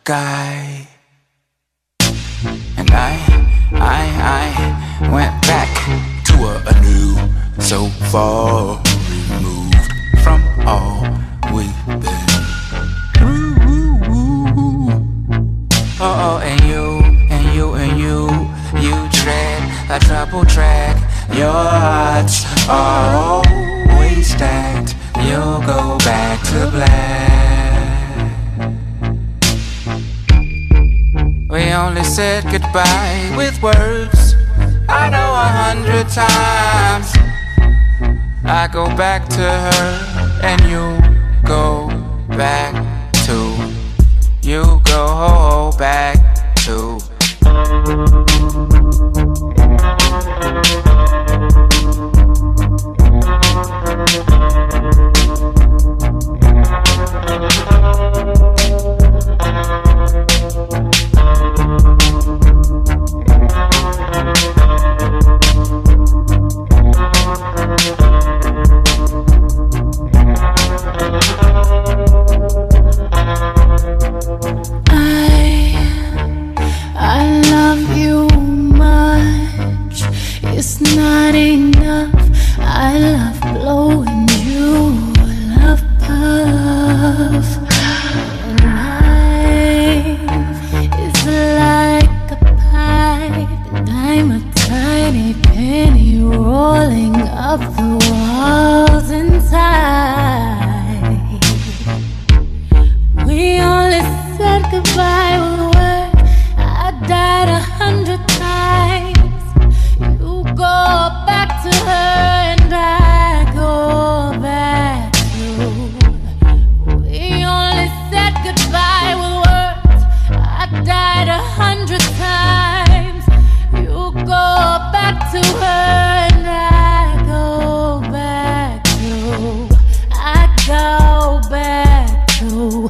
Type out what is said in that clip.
guy. And I went back to a new, so far removed from all we've been through. Oh, and you tread a trouble track. Your hearts are always stacked. You'll go back to black. We only said goodbye with words. I know 100 times. I go back to her and you go back to. You go back to. I love you much. It's not enough. I love blowing you love puff. Life is like a pipe, and I'm a tiny penny rolling up the walls inside. We only said goodbye with words. I died 100 times. You go back to her and I go back to. We only said goodbye with words. I died 100 times. You go back to her and I go back to. I go back to.